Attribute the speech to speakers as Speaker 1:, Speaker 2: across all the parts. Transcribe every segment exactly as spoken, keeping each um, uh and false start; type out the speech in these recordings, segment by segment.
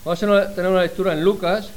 Speaker 1: Vamos a tener una lectura en Lucas.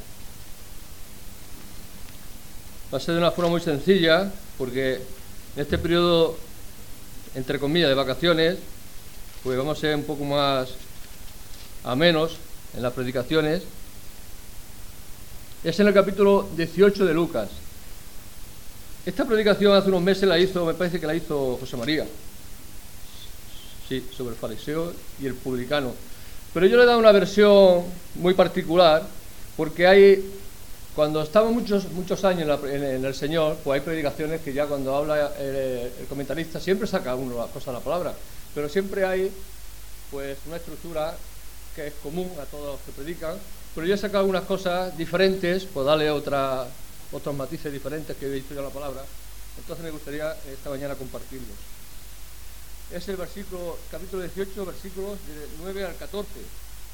Speaker 1: Va a ser de una forma muy sencilla, porque en este periodo, entre comillas, de vacaciones, pues vamos a ser un poco más amenos en las predicaciones. Es en el capítulo dieciocho de Lucas. Esta predicación hace unos meses la hizo, me parece que la hizo José María. Sí, sobre el fariseo y el publicano. Pero yo le he dado una versión muy particular, porque hay, cuando estamos muchos muchos años en, la, en, en el Señor, pues hay predicaciones que ya cuando habla el, el comentarista siempre saca uno la cosa de la palabra, pero siempre hay pues una estructura que es común a todos los que predican, pero yo he sacado algunas cosas diferentes, pues darle otra, otros matices diferentes que he dicho ya la palabra. Entonces me gustaría esta mañana compartirlos. Es el versículo, capítulo dieciocho, versículos de nueve al catorce.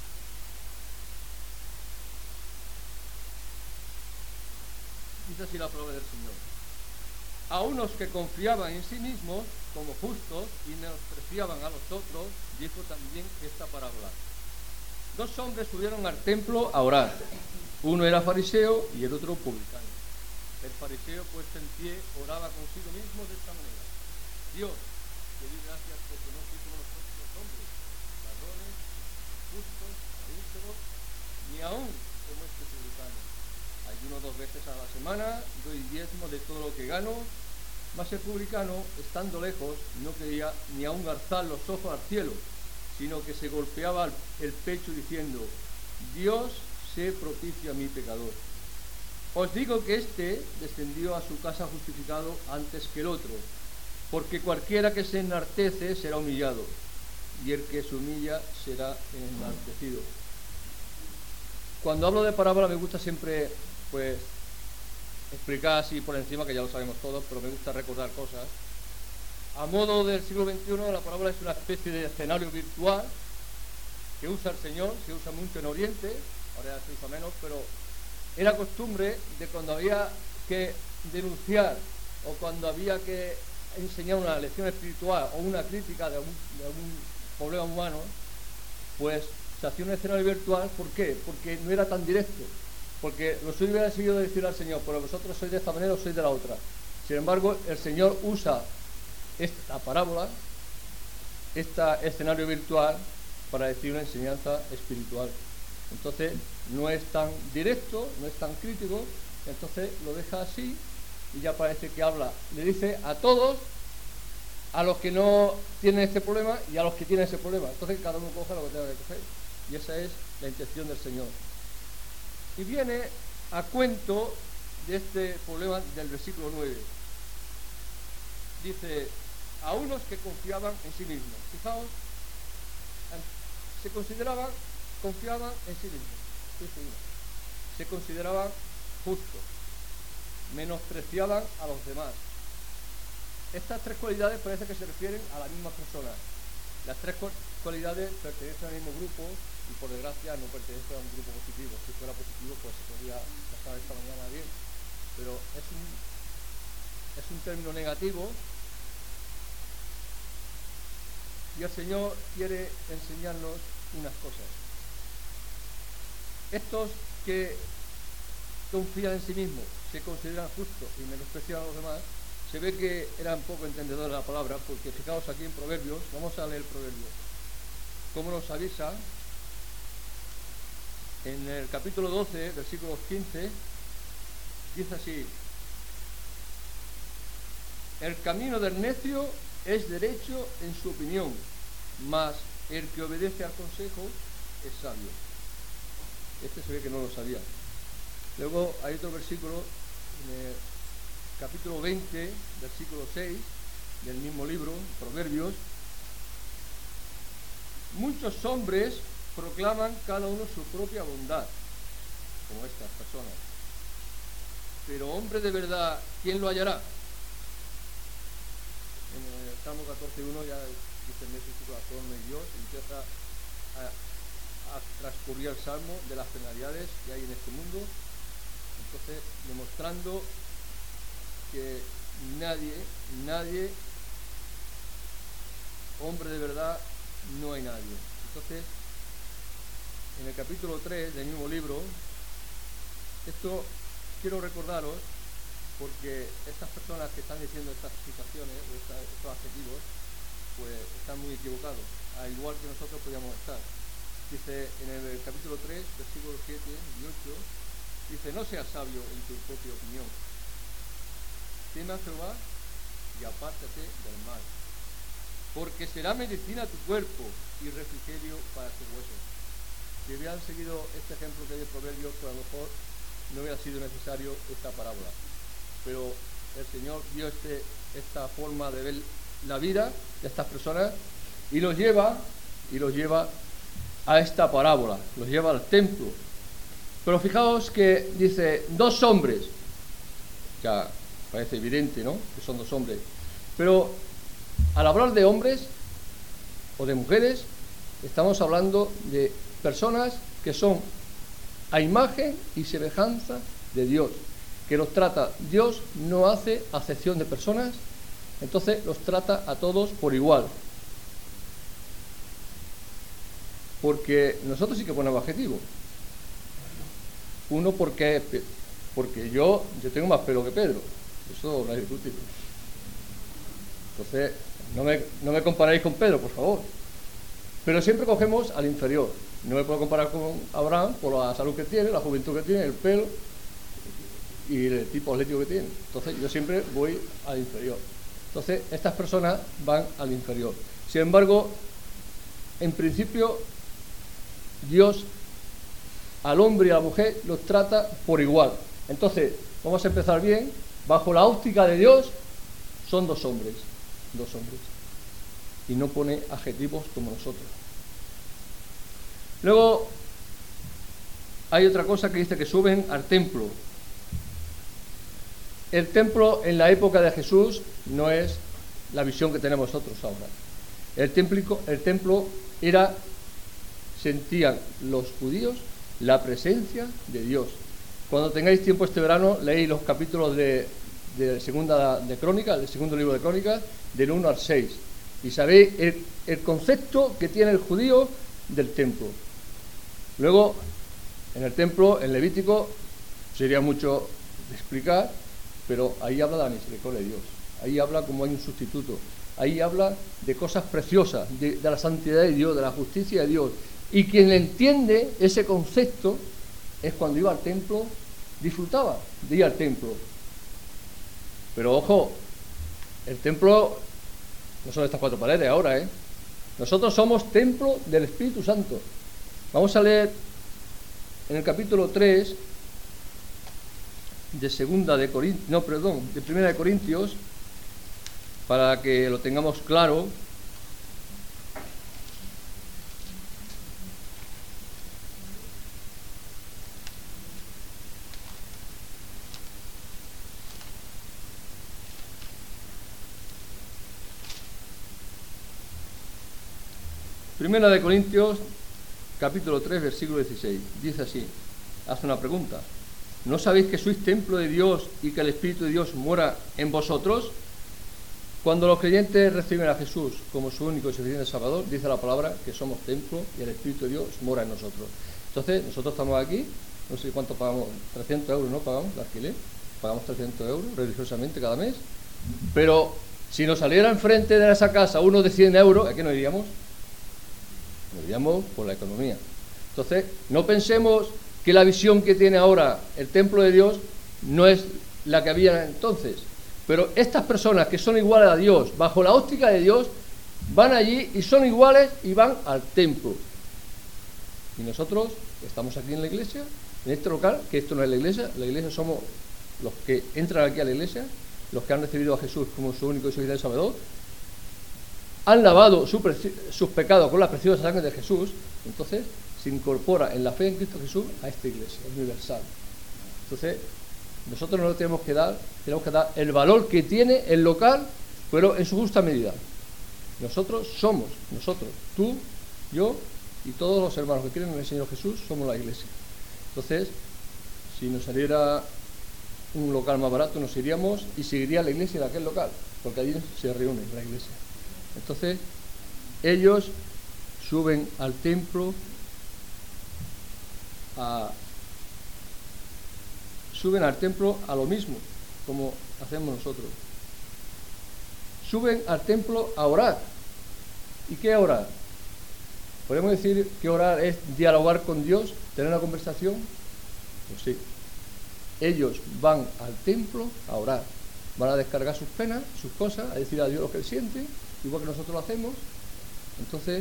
Speaker 1: Dice así la palabra del Señor. A unos que confiaban en sí mismos como justos y menospreciaban a los otros, dijo también esta parábola. Dos hombres subieron al templo a orar. Uno era fariseo y el otro publicano. El fariseo, puesto en pie, oraba consigo mismo de esta manera. Dios, te doy gracias porque no soy como los otros hombres, ladrones, justos, adúlteros, ni aún como este publicano. Ayuno dos veces a la semana, doy diezmo de todo lo que gano, mas el publicano, estando lejos, no quería ni aún alzar los ojos al cielo, sino que se golpeaba el pecho diciendo, Dios, sé propicio a mi pecador. Os digo que éste descendió a su casa justificado antes que el otro, porque cualquiera que se enaltece será humillado, y el que se humilla será enaltecido. Cuando hablo de parábola me gusta siempre, pues, explicar así por encima, que ya lo sabemos todos, pero me gusta recordar cosas. A modo del siglo veintiuno, la parábola es una especie de escenario virtual que usa el Señor, se usa mucho en Oriente, ahora ya se usa menos, pero era costumbre de cuando había que denunciar o cuando había que enseñar una lección espiritual o una crítica de algún, de algún problema humano, pues se hacía un escenario virtual. ¿Por qué? Porque no era tan directo, porque lo suyo hubiera sido decir al Señor, pero vosotros sois de esta manera o sois de la otra. Sin embargo, el Señor usa esta parábola, este escenario virtual, para decir una enseñanza espiritual. Entonces no es tan directo, no es tan crítico, entonces lo deja así y ya parece que habla, le dice a todos, a los que no tienen este problema y a los que tienen ese problema. Entonces cada uno coge lo que tenga que coger, y esa es la intención del Señor. Y viene a cuento de este problema del versículo nueve. Dice, a unos que confiaban en sí mismos. Fijaos, se consideraban, confiaban en sí mismos. Se consideraban justos, menospreciaban a los demás. Estas tres cualidades parece que se refieren a la misma persona. Las tres cualidades pertenecen al mismo grupo y por desgracia no pertenecen a un grupo positivo. Si fuera positivo, pues se podría pasar esta mañana bien. Pero es un, es un término negativo. Y el Señor quiere enseñarnos unas cosas. Estos que confían en sí mismos, se consideran justos y menosprecian a los demás, se ve que eran poco entendedores de la palabra, porque fijaos aquí en Proverbios, vamos a leer Proverbios, como nos avisa, en el capítulo doce, versículos quince, dice así, el camino del necio es derecho en su opinión, mas el que obedece al consejo es sabio. Este se ve que no lo sabía. Luego hay otro versículo, en el capítulo veinte, versículo seis, del mismo libro, Proverbios. Muchos hombres proclaman cada uno su propia bondad, como estas personas. Pero hombre de verdad, ¿quién lo hallará? En el Salmo catorce uno ya dice el necio en su corazón no hay Dios, y empieza a, a transcurrir el Salmo de las penalidades que hay en este mundo, entonces demostrando que nadie, nadie, hombre de verdad, no hay nadie. Entonces, en el capítulo tres del mismo libro, esto quiero recordaros, porque estas personas que están diciendo estas situaciones, o esta, estos adjetivos, pues están muy equivocados, al igual que nosotros podíamos estar. Dice en el capítulo tres, versículos siete y ocho, dice: no seas sabio en tu propia opinión, teme a Jehová y apártate del mal, porque será medicina a tu cuerpo y refrigerio para tus huesos. Si hubieran seguido este ejemplo que hay de Proverbios, pues a lo mejor no hubiera sido necesario esta parábola. Pero el Señor dio este, esta forma de ver la vida de estas personas y los lleva, y los lleva a esta parábola, los lleva al templo. Pero fijaos que dice dos hombres, ya parece evidente, ¿no?, que son dos hombres, pero al hablar de hombres o de mujeres, estamos hablando de personas que son a imagen y semejanza de Dios, que los trata. Dios no hace acepción de personas, entonces los trata a todos por igual. Porque nosotros sí que ponemos adjetivos. Uno porque, porque yo, yo tengo más pelo que Pedro, eso no es discutible. Entonces, no me, no me comparáis con Pedro, por favor. Pero siempre cogemos al inferior. No me puedo comparar con Abraham por la salud que tiene, la juventud que tiene, el pelo y el tipo atlético que tiene. Entonces yo siempre voy al inferior. Entonces estas personas van al inferior. Sin embargo, en principio, Dios al hombre y a la mujer los trata por igual. Entonces, vamos a empezar bien. Bajo la óptica de Dios, son dos hombres. Dos hombres. Y no pone adjetivos como nosotros. Luego, hay otra cosa que dice que suben al templo. El templo en la época de Jesús no es la visión que tenemos nosotros ahora. El templo, el templo era, sentían los judíos la presencia de Dios. Cuando tengáis tiempo este verano, leéis los capítulos de, de segunda de Crónicas, del segundo libro de Crónicas, del uno al seis, y sabéis el, el concepto que tiene el judío del templo. Luego, en el templo, en Levítico, sería mucho de explicar, pero ahí habla de la misericordia de Dios, ahí habla como hay un sustituto, ahí habla de cosas preciosas, de, de la santidad de Dios, de la justicia de Dios, y quien entiende ese concepto es cuando iba al templo, disfrutaba de ir al templo. Pero ojo, el templo no son estas cuatro paredes ahora, ¿eh? Nosotros somos templo del Espíritu Santo. Vamos a leer en el capítulo tres de segunda de Corintios, no, perdón, de primera de Corintios, para que lo tengamos claro. Primera de Corintios, capítulo tres, versículo dieciséis, dice así, hace una pregunta: ¿no sabéis que sois templo de Dios y que el Espíritu de Dios mora en vosotros? Cuando los creyentes reciben a Jesús como su único y suficiente Salvador, dice la palabra que somos templo y el Espíritu de Dios mora en nosotros. Entonces, nosotros estamos aquí, no sé cuánto pagamos, trescientos euros, ¿no? Pagamos de alquiler, pagamos trescientos euros religiosamente cada mes, pero si nos saliera enfrente de esa casa uno de cien euros, ¿a qué nos iríamos? Nos iríamos por la economía. Entonces, no pensemos que la visión que tiene ahora el templo de Dios no es la que había entonces. Pero estas personas que son iguales a Dios, bajo la óptica de Dios, van allí y son iguales y van al templo. Y nosotros estamos aquí en la iglesia, en este local, que esto no es la iglesia, la iglesia somos los que entran aquí a la iglesia, los que han recibido a Jesús como su único y suficiente Salvador, han lavado su sus pecados con la preciosa sangre de Jesús, entonces se incorpora en la fe en Cristo Jesús a esta iglesia universal. Entonces, nosotros no le tenemos que dar, tenemos que dar el valor que tiene el local, pero en su justa medida. Nosotros somos, nosotros, tú, yo y todos los hermanos que creen en el Señor Jesús, somos la iglesia. Entonces, si nos saliera un local más barato, nos iríamos y seguiría la iglesia de aquel local, porque allí se reúne la iglesia. Entonces, ellos suben al templo a, suben al templo a lo mismo, como hacemos nosotros. Suben al templo a orar. ¿Y qué orar? ¿Podemos decir que orar es dialogar con Dios, tener una conversación? Pues sí. Ellos van al templo a orar. Van a descargar sus penas, sus cosas, a decir a Dios lo que sienten, igual que nosotros lo hacemos. Entonces,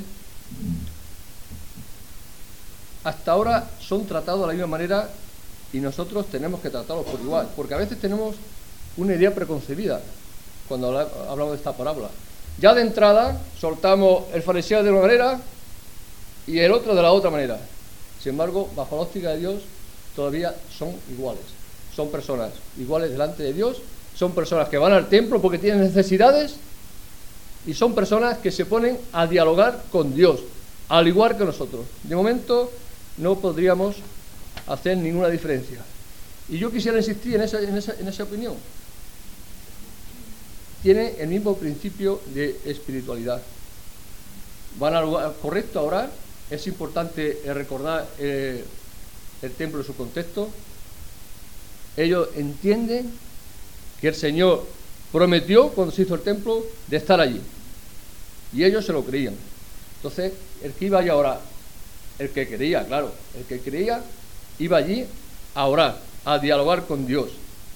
Speaker 1: hasta ahora son tratados de la misma manera y nosotros tenemos que tratarlos por igual, porque a veces tenemos una idea preconcebida cuando hablamos de esta parábola. Ya de entrada soltamos el fariseo de una manera y el otro de la otra manera. Sin embargo, bajo la óptica de Dios, todavía son iguales. Son personas iguales delante de Dios, son personas que van al templo porque tienen necesidades y son personas que se ponen a dialogar con Dios, al igual que nosotros. De momento no podríamos hacer ninguna diferencia. Y yo quisiera insistir en esa, en esa, en esa opinión. Tiene el mismo principio de espiritualidad. Van al lugar correcto a orar. Es importante recordar eh, el templo en su contexto. Ellos entienden que el Señor prometió cuando se hizo el templo de estar allí. Y ellos se lo creían. Entonces, el que iba allá a orar, el que creía, claro, el que creía iba allí a orar, a dialogar con Dios.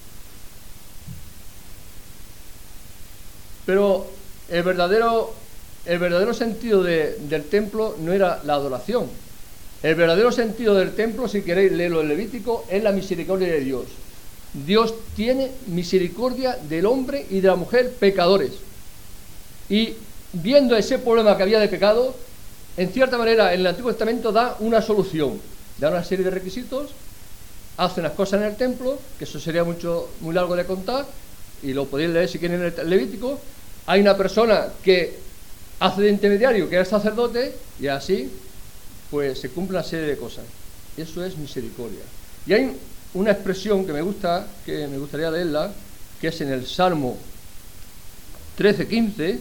Speaker 1: Pero el verdadero, el verdadero sentido de, del templo no era la adoración. El verdadero sentido del templo, si queréis leerlo en Levítico, es la misericordia de Dios. Dios tiene misericordia del hombre y de la mujer pecadores. Y viendo ese problema que había de pecado, en cierta manera en el Antiguo Testamento da una solución. Da una serie de requisitos, hace unas cosas en el templo, que eso sería mucho, muy largo de contar, y lo podéis leer si quieren en el Levítico. Hay una persona que hace de intermediario, que es sacerdote, y así pues se cumple una serie de cosas. Eso es misericordia. Y hay una expresión que me gusta, que me gustaría leerla, que es en el Salmo trece quince.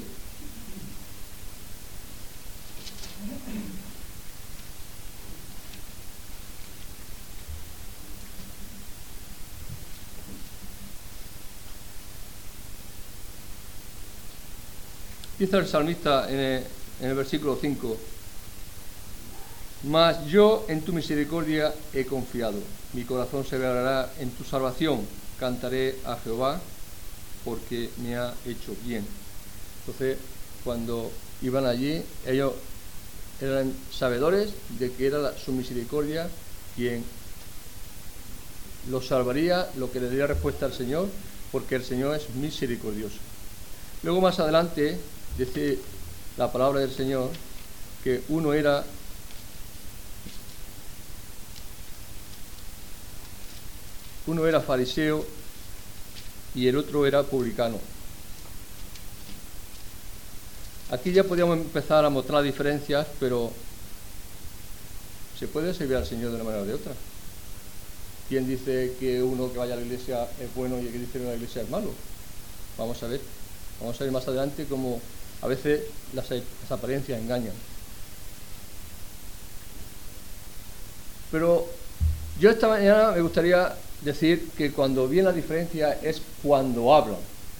Speaker 1: Dice el salmista en el, en el versículo cinco: mas yo en tu misericordia he confiado, mi corazón se alegrará en tu salvación, cantaré a Jehová porque me ha hecho bien. Entonces, cuando iban allí, ellos eran sabedores de que era la, su misericordia quien los salvaría, lo que le daría respuesta al Señor, porque el Señor es misericordioso. Luego más adelante dice la palabra del Señor que uno era uno era fariseo y el otro era publicano. Aquí ya podíamos empezar a mostrar diferencias, pero se puede servir al Señor de una manera o de otra. ¿Quién dice que uno que vaya a la iglesia es bueno y el que dice que una iglesia es malo? Vamos a ver, vamos a ver más adelante cómo a veces las, las apariencias engañan. Pero yo esta mañana me gustaría decir que cuando viene la diferencia es cuando hablan.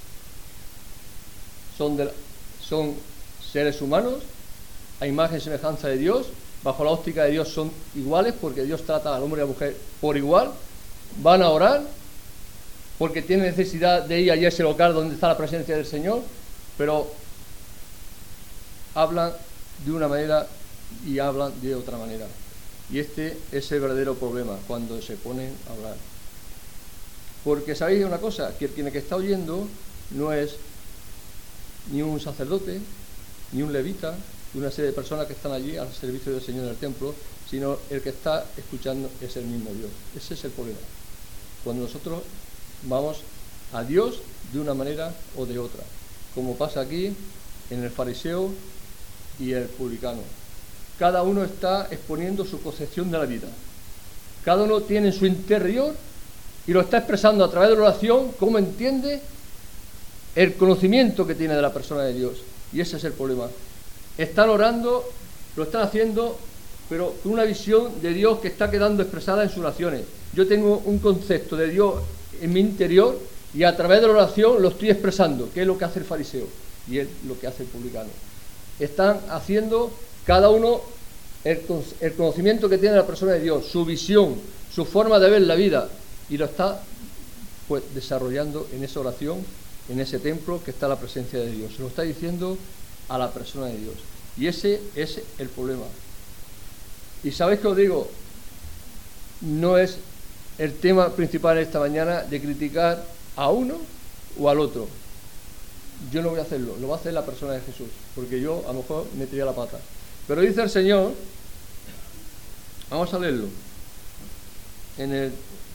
Speaker 1: Son, de, son seres humanos, a imagen y semejanza de Dios, bajo la óptica de Dios son iguales porque Dios trata al hombre y a la mujer por igual, van a orar porque tienen necesidad de ir allí a ese local donde está la presencia del Señor, pero hablan de una manera y hablan de otra manera. Y este es el verdadero problema cuando se ponen a hablar. Porque sabéis una cosa, que quien que está oyendo no es ni un sacerdote, ni un levita, una serie de personas que están allí al servicio del Señor en el templo, sino el que está escuchando es el mismo Dios. Ese es el problema. Cuando nosotros vamos a Dios de una manera o de otra, como pasa aquí en el fariseo y el publicano. Cada uno está exponiendo su concepción de la vida. Cada uno tiene en su interior y lo está expresando a través de la oración cómo entiende el conocimiento que tiene de la persona de Dios. Y ese es el problema. Están orando, lo están haciendo pero con una visión de Dios que está quedando expresada en sus oraciones. Yo tengo un concepto de Dios en mi interior y a través de la oración lo estoy expresando, que es lo que hace el fariseo y es lo que hace el publicano. Están haciendo cada uno el, el conocimiento que tiene la persona de Dios, su visión, su forma de ver la vida, y lo está pues desarrollando en esa oración, en ese templo que está la presencia de Dios. Se lo está diciendo a la persona de Dios. Y ese es el problema. Y sabéis que os digo, no es el tema principal esta mañana de criticar a uno o al otro. Yo no voy a hacerlo, lo va a hacer la persona de Jesús, porque yo a lo mejor metería la pata. Pero dice el Señor, vamos a leerlo, en el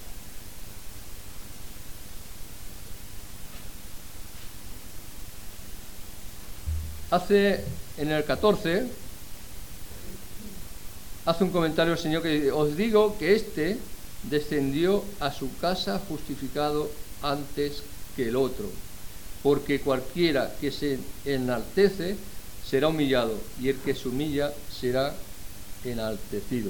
Speaker 1: hace en el catorce hace un comentario el Señor que dice: os digo que éste descendió a su casa justificado antes que el otro, porque cualquiera que se enaltece será humillado, y el que se humilla será enaltecido.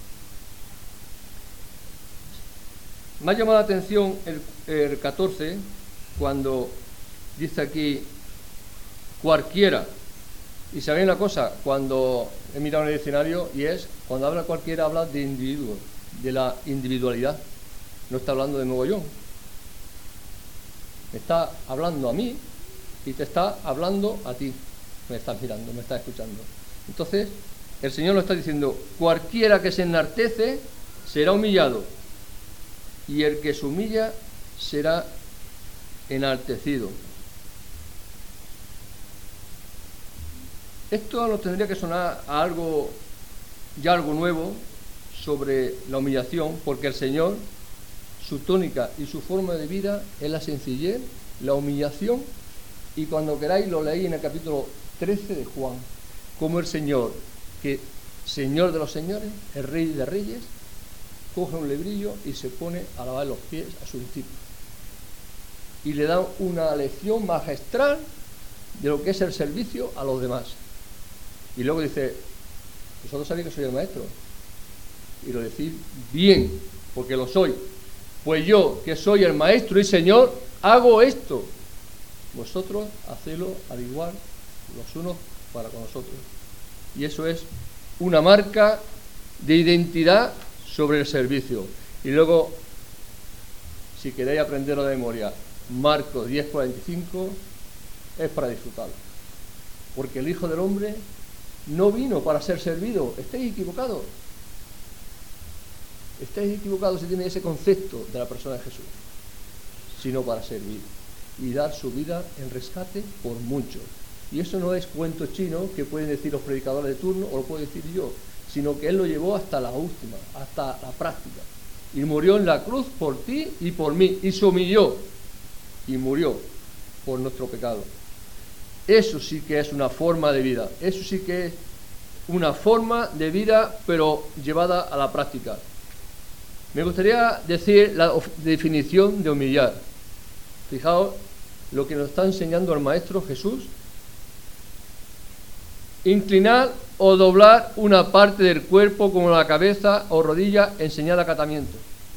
Speaker 1: Me ha llamado la atención el, el catorce, cuando dice aquí cualquiera. Y sabéis una cosa, cuando he mirado en el diccionario, y es, cuando habla cualquiera, habla de individuo, de la individualidad. No está hablando de mogollón. Me está hablando a mí y te está hablando a ti. Me estás mirando, me estás escuchando. Entonces, el Señor nos está diciendo: cualquiera que se enaltece será humillado, y el que se humilla será enaltecido. Esto nos tendría que sonar a algo, ya algo nuevo, sobre la humillación, porque el Señor, su tónica y su forma de vida es la sencillez, la humillación, y cuando queráis lo leéis en el capítulo trece de Juan, como el Señor, que Señor de los señores, el Rey de reyes, coge un lebrillo y se pone a lavar los pies a sus discípulos. Y le da una lección magistral de lo que es el servicio a los demás. Y luego dice: vosotros sabéis que soy el maestro, y lo decís bien, porque lo soy. Pues yo, que soy el maestro y Señor, hago esto. Vosotros hacedlo al igual los unos para con los otros. Y eso es una marca de identidad sobre el servicio. Y luego, si queréis aprenderlo de memoria, Marcos diez cuarenta y cinco es para disfrutarlo. Porque el Hijo del Hombre no vino para ser servido. Estáis equivocados. Estáis equivocados si tenéis ese concepto de la persona de Jesús. Sino para servir y dar su vida en rescate por muchos. Y eso no es cuento chino que pueden decir los predicadores de turno o lo puedo decir yo, sino que Él lo llevó hasta la última, hasta la práctica. Y murió en la cruz por ti y por mí. Y se humilló y murió por nuestro pecado. Eso sí que es una forma de vida. Eso sí que es una forma de vida, pero llevada a la práctica. Me gustaría decir la definición de humillar. Fijaos lo que nos está enseñando el Maestro Jesús. Inclinar o doblar una parte del cuerpo como la cabeza o rodilla en señal de acatamiento.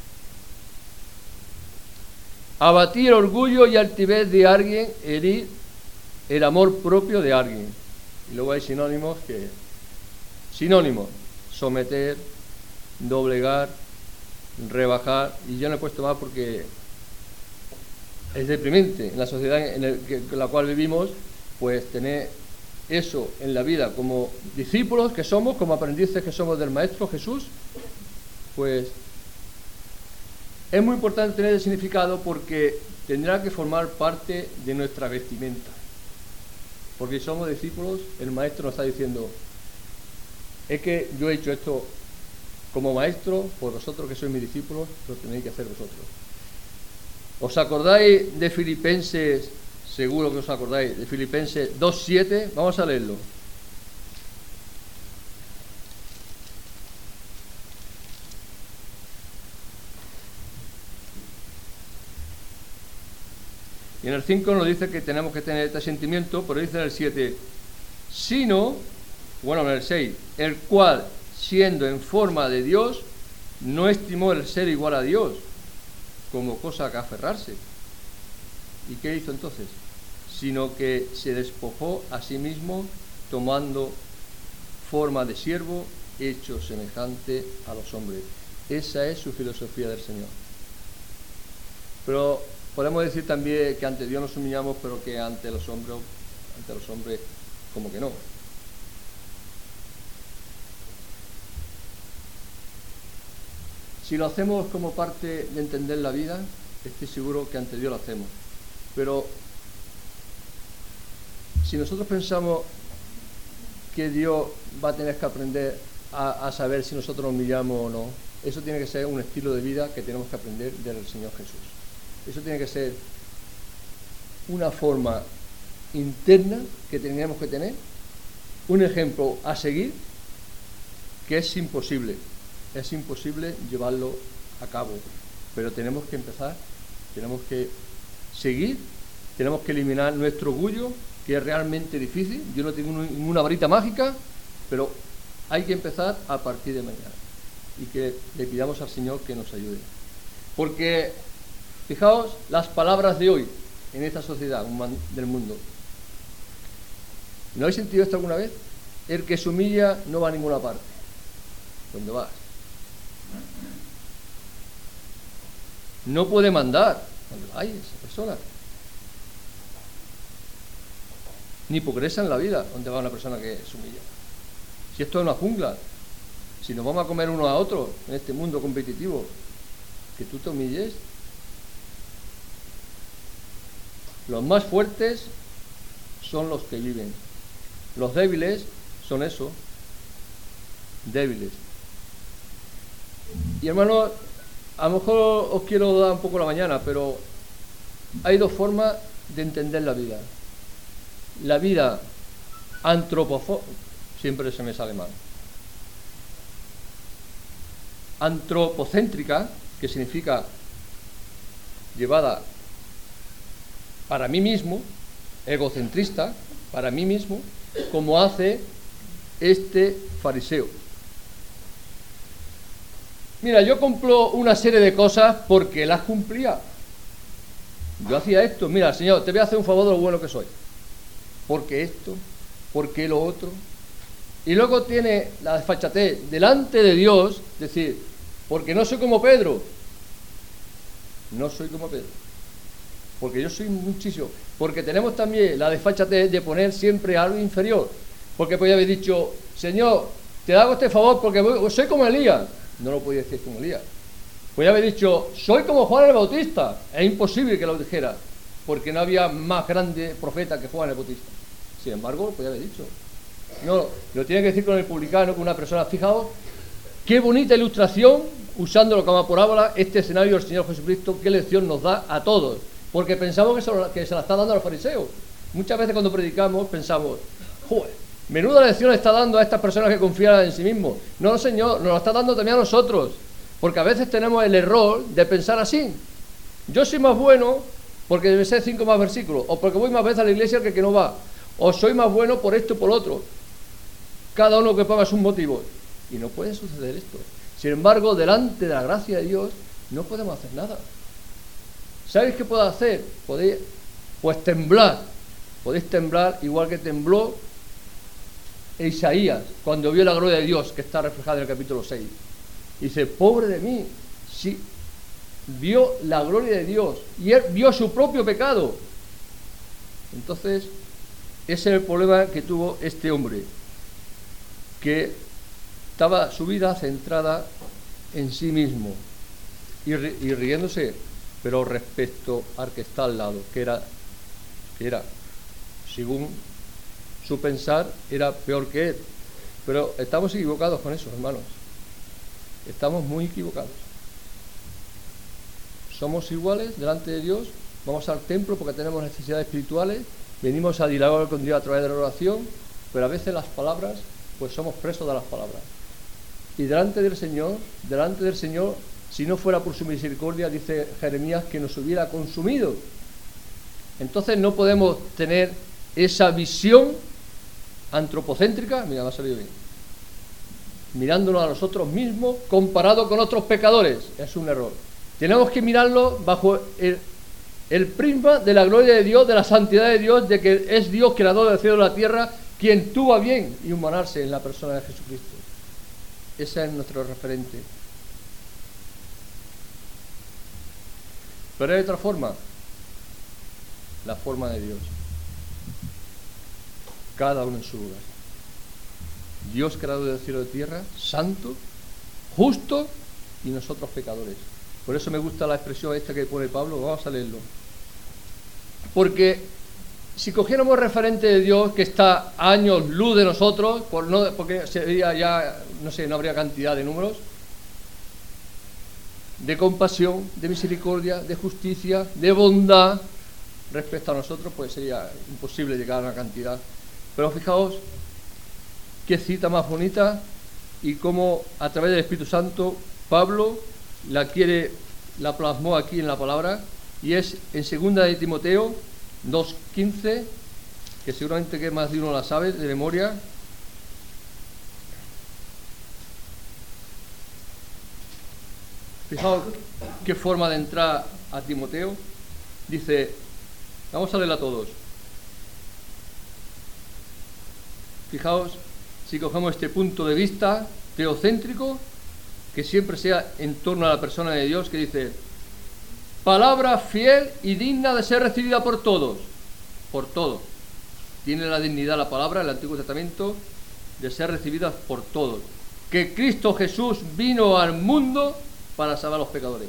Speaker 1: Abatir orgullo y altivez de alguien, herir el amor propio de alguien. Y luego hay sinónimos que... Sinónimos: someter, doblegar, rebajar. Y yo no he puesto más porque es deprimente en la sociedad en, el que, en la cual vivimos, pues tener eso en la vida como discípulos que somos, como aprendices que somos del Maestro Jesús. Pues es muy importante tener el significado, porque tendrá que formar parte de nuestra vestimenta. Porque si somos discípulos, el Maestro nos está diciendo: es que yo he hecho esto como maestro, por vosotros que sois mis discípulos, lo tenéis que hacer vosotros. ¿Os acordáis de Filipenses? Seguro que os acordáis de Filipenses dos siete. Vamos a leerlo. Y en el cinco nos dice que tenemos que tener este sentimiento, pero dice en el siete: sino, bueno, en el seis, el cual, siendo en forma de Dios, no estimó el ser igual a Dios como cosa que aferrarse. ¿Y qué hizo entonces? Sino que se despojó a sí mismo, tomando forma de siervo, hecho semejante a los hombres. Esa es su filosofía del Señor. Pero podemos decir también que ante Dios nos humillamos, pero que ante los hombres, ante los hombres, como que no. Si lo hacemos como parte de entender la vida, estoy seguro que ante Dios lo hacemos. Pero si nosotros pensamos que Dios va a tener que aprender a, a saber si nosotros nos humillamos o no, eso tiene que ser un estilo de vida que tenemos que aprender del Señor Jesús. Eso tiene que ser una forma interna que tenemos que tener, un ejemplo a seguir, que es imposible. Es imposible llevarlo a cabo, pero tenemos que empezar, tenemos que seguir, tenemos que eliminar nuestro orgullo, que es realmente difícil. Yo no tengo ninguna varita mágica, pero hay que empezar a partir de mañana y que le pidamos al Señor que nos ayude. Porque, fijaos, las palabras de hoy en esta sociedad del mundo, ¿no habéis sentido esto alguna vez? El que se humilla no va a ninguna parte. ¿Dónde vas? No puede mandar. ¿Dónde va esa persona? Ni progresa en la vida. ¿Dónde va una persona que se humilla? Si esto es una jungla, si nos vamos a comer unos a otros en este mundo competitivo, que tú te humilles. Los más fuertes son los que viven. Los débiles son eso, débiles. Y hermanos, a lo mejor os quiero dar un poco la mañana, pero hay dos formas de entender la vida. La vida antropofo... siempre se me sale mal. Antropocéntrica, que significa llevada para mí mismo, egocentrista, para mí mismo, como hace este fariseo. Mira, yo cumplo una serie de cosas porque las cumplía. Yo hacía esto. Mira, Señor, te voy a hacer un favor de lo bueno que soy. Porque esto, porque lo otro. Y luego tiene la desfachatez delante de Dios, decir, porque no soy como Pedro. No soy como Pedro. Porque yo soy muchísimo. Porque tenemos también la desfachatez de poner siempre algo inferior. Porque podía haber dicho, Señor, te hago este favor porque soy como Elías. No lo podía decir como Elías. Podía haber dicho, soy como Juan el Bautista. Es imposible que lo dijera, porque no había más grande profeta que Juan el Bautista. Sin embargo, lo podía haber dicho. No, lo tiene que decir con el publicano, con una persona. Fijaos, qué bonita ilustración, usándolo como parábola, este escenario del Señor Jesucristo, qué lección nos da a todos. Porque pensamos que se, lo, que se la está dando a los fariseos. Muchas veces cuando predicamos pensamos, joder, menuda lección le está dando a estas personas que confían en sí mismos. No, Señor, nos lo está dando también a nosotros. Porque a veces tenemos el error de pensar así. Yo soy más bueno porque me sé cinco más versículos, o porque voy más veces a la iglesia que el que no va, o soy más bueno por esto o por lo otro. Cada uno que ponga sus motivos. Y no puede suceder esto. Sin embargo, delante de la gracia de Dios, no podemos hacer nada. ¿Sabéis qué podéis hacer? Podéis, pues temblar. Podéis temblar igual que tembló Isaías cuando vio la gloria de Dios, que está reflejada en el capítulo seis. Dice, pobre de mí, sí, vio la gloria de Dios y él vio su propio pecado. Entonces, ese es el problema que tuvo este hombre, que estaba su vida centrada en sí mismo y, ri- y riéndose, pero respecto al que está al lado, que era, que era, según su pensar, era peor que él. Pero estamos equivocados con eso, hermanos. Estamos muy equivocados. Somos iguales delante de Dios, vamos al templo porque tenemos necesidades espirituales, venimos a dialogar con Dios a través de la oración, pero a veces las palabras, pues somos presos de las palabras. Y delante del Señor, delante del Señor, si no fuera por su misericordia, dice Jeremías, que nos hubiera consumido. Entonces no podemos tener esa visión antropocéntrica, mira, me ha salido bien, mirándonos a nosotros mismos comparado con otros pecadores. Es un error. Tenemos que mirarlo bajo el, el prisma de la gloria de Dios, de la santidad de Dios, de que es Dios, creador del cielo y de la tierra, quien tuvo a bien y humanarse en la persona de Jesucristo. Ese es nuestro referente. Pero hay otra forma, la forma de Dios. Cada uno en su lugar. Dios creador del cielo y de la tierra, santo, justo, y nosotros pecadores. Por eso me gusta la expresión esta que pone Pablo. Vamos a leerlo. Porque si cogiéramos referente de Dios que está a años luz de nosotros, por no, porque sería ya, no sé, no habría cantidad de números, de compasión, de misericordia, de justicia, de bondad, respecto a nosotros, pues sería imposible llegar a una cantidad. Pero fijaos qué cita más bonita y cómo a través del Espíritu Santo Pablo la quiere, la plasmó aquí en la palabra, y es en segunda de Timoteo dos quince, que seguramente que más de uno la sabe de memoria. Fijaos qué forma de entrar a Timoteo. Dice, vamos a leerla todos. Fijaos, si cogemos este punto de vista teocéntrico, que siempre sea en torno a la persona de Dios, que dice, palabra fiel y digna de ser recibida por todos, por todos. Tiene la dignidad la palabra, el Antiguo Testamento, de ser recibida por todos. Que Cristo Jesús vino al mundo para salvar a los pecadores.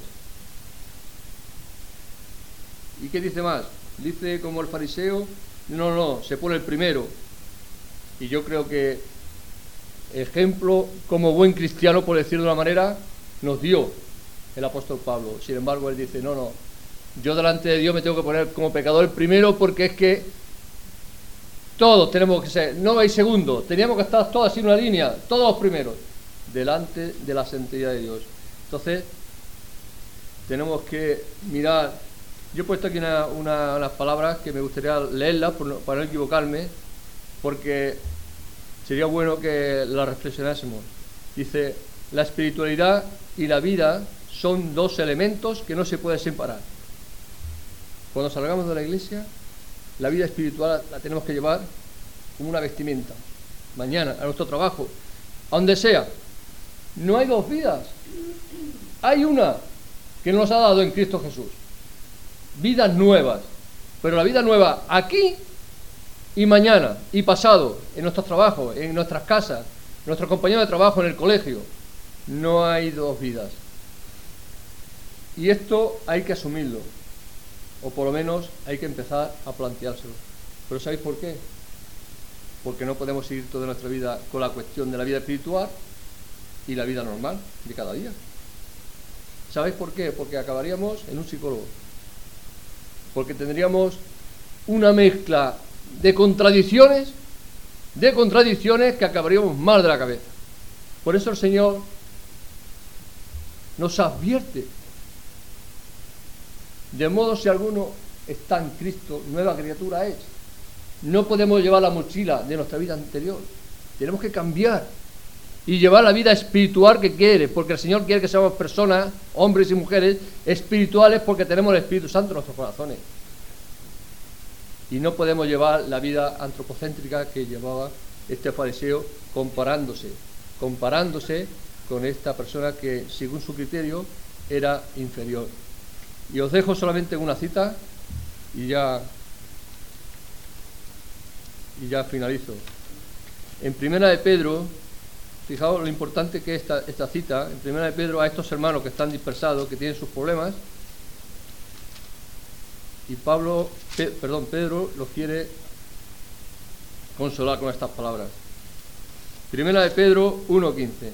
Speaker 1: ¿Y qué dice más? Dice como el fariseo, no, no, se pone el primero. Y yo creo que ejemplo como buen cristiano, por decirlo de una manera, nos dio el apóstol Pablo. Sin embargo, él dice, no, no, yo delante de Dios me tengo que poner como pecador primero, porque es que todos tenemos que ser, no hay segundo, teníamos que estar todos así en una línea, todos los primeros, delante de la santidad de Dios. Entonces, tenemos que mirar. Yo he puesto aquí una, una, unas palabras que me gustaría leerlas por, para no equivocarme, porque sería bueno que las reflexionásemos. Dice, la espiritualidad y la vida son dos elementos que no se pueden separar. Cuando salgamos de la iglesia, la vida espiritual la tenemos que llevar como una vestimenta. Mañana, a nuestro trabajo, a donde sea. No hay dos vidas. Hay una que nos ha dado en Cristo Jesús. Vidas nuevas. Pero la vida nueva aquí y mañana y pasado, en nuestros trabajos, en nuestras casas, nuestros compañeros de trabajo, en el colegio. No hay dos vidas. Y esto hay que asumirlo, o por lo menos hay que empezar a planteárselo. ¿Pero sabéis por qué? Porque no podemos seguir toda nuestra vida con la cuestión de la vida espiritual y la vida normal de cada día. ¿Sabéis por qué? Porque acabaríamos en un psicólogo. Porque tendríamos una mezcla de contradicciones, de contradicciones que acabaríamos mal de la cabeza. Por eso el Señor nos advierte. De modo, si alguno está en Cristo, nueva criatura es. No podemos llevar la mochila de nuestra vida anterior. Tenemos que cambiar y llevar la vida espiritual que quiere, porque el Señor quiere que seamos personas, hombres y mujeres, espirituales, porque tenemos el Espíritu Santo en nuestros corazones. Y no podemos llevar la vida antropocéntrica que llevaba este fariseo, comparándose, comparándose con esta persona que, según su criterio, era inferior. Y os dejo solamente una cita y ya, y ya finalizo. En Primera de Pedro, fijaos lo importante que es esta, esta cita, en Primera de Pedro, a estos hermanos que están dispersados, que tienen sus problemas, y Pablo, Pe, perdón, Pedro los quiere consolar con estas palabras. Primera de Pedro uno quince.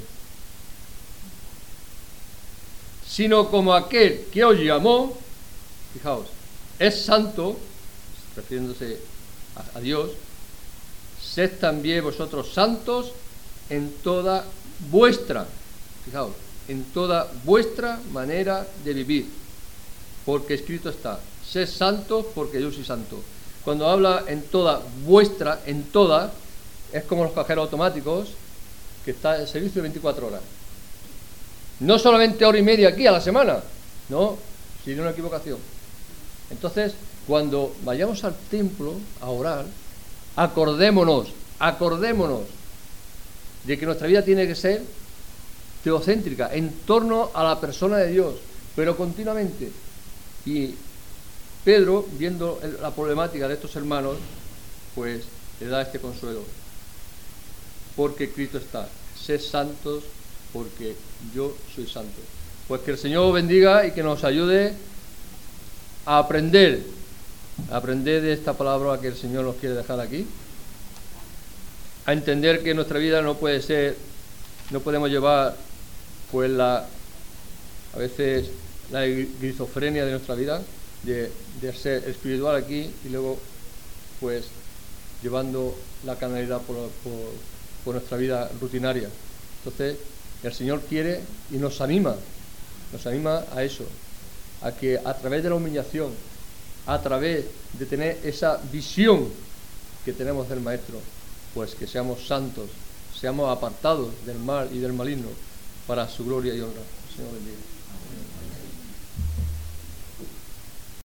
Speaker 1: Sino como aquel que os llamó, fijaos, es santo, refiriéndose a, a Dios, sed también vosotros santos en toda vuestra, fijaos, en toda vuestra manera de vivir, porque escrito está, sed santos porque yo soy santo. Cuando habla en toda vuestra, en toda, es como los cajeros automáticos, que está en servicio de veinticuatro horas. No solamente hora y media aquí a la semana, no, sería una equivocación. Entonces, cuando vayamos al templo a orar, acordémonos, acordémonos de que nuestra vida tiene que ser teocéntrica, en torno a la persona de Dios, pero continuamente. Y Pedro, viendo la problemática de estos hermanos, pues le da este consuelo. Porque Cristo está, sed santos porque yo soy santo. Pues que el Señor bendiga y que nos ayude a aprender, a aprender de esta palabra que el Señor nos quiere dejar aquí, a entender que nuestra vida no puede ser, no podemos llevar pues la, a veces la esquizofrenia de nuestra vida, de, de ser espiritual aquí y luego pues llevando la carnalidad por, por, por nuestra vida rutinaria. Entonces el Señor quiere y nos anima, nos anima a eso, a que a través de la humillación, a través de tener esa visión que tenemos del Maestro, pues que seamos santos, seamos apartados del mal y del maligno para su gloria y honra. Señor bendiga.